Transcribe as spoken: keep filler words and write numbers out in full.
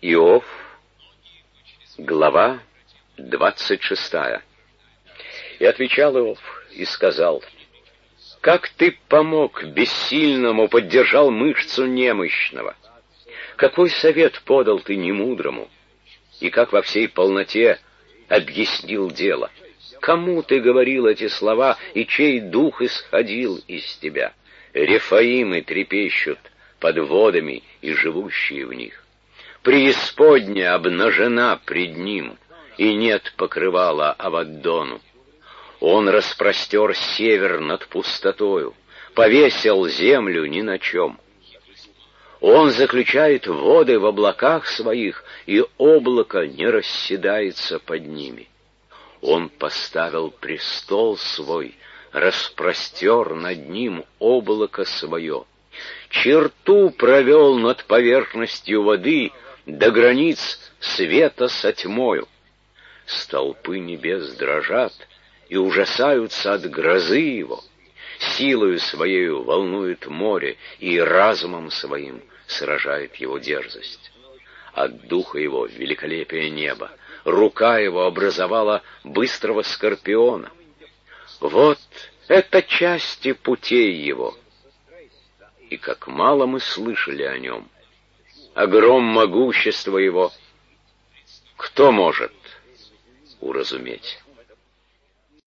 Иов, глава двадцать шестая. И отвечал Иов и сказал: «Как ты помог бессильному, поддержал мышцу немощного? Какой совет подал ты немудрому? И как во всей полноте объяснил дело? Кому ты говорил эти слова, и чей дух исходил из тебя? Рефаимы трепещут под водами и живущие в них. Преисподня обнажена пред ним, и нет покрывала Аваддону. Он распростер север над пустотою, повесил землю ни на чем. Он заключает воды в облаках своих, и облако не расседается под ними. Он поставил престол свой, распростер над ним облако свое. Черту провел над поверхностью воды до границ света со тьмою. Столпы небес дрожат и ужасаются от грозы его. Силою своею волнует море, и разумом своим сражает его дерзость. От духа его великолепие неба, рука его образовала быстрого скорпиона. Вот это части путей его. И как мало мы слышали о нем, о гром могущества его, кто может уразуметь?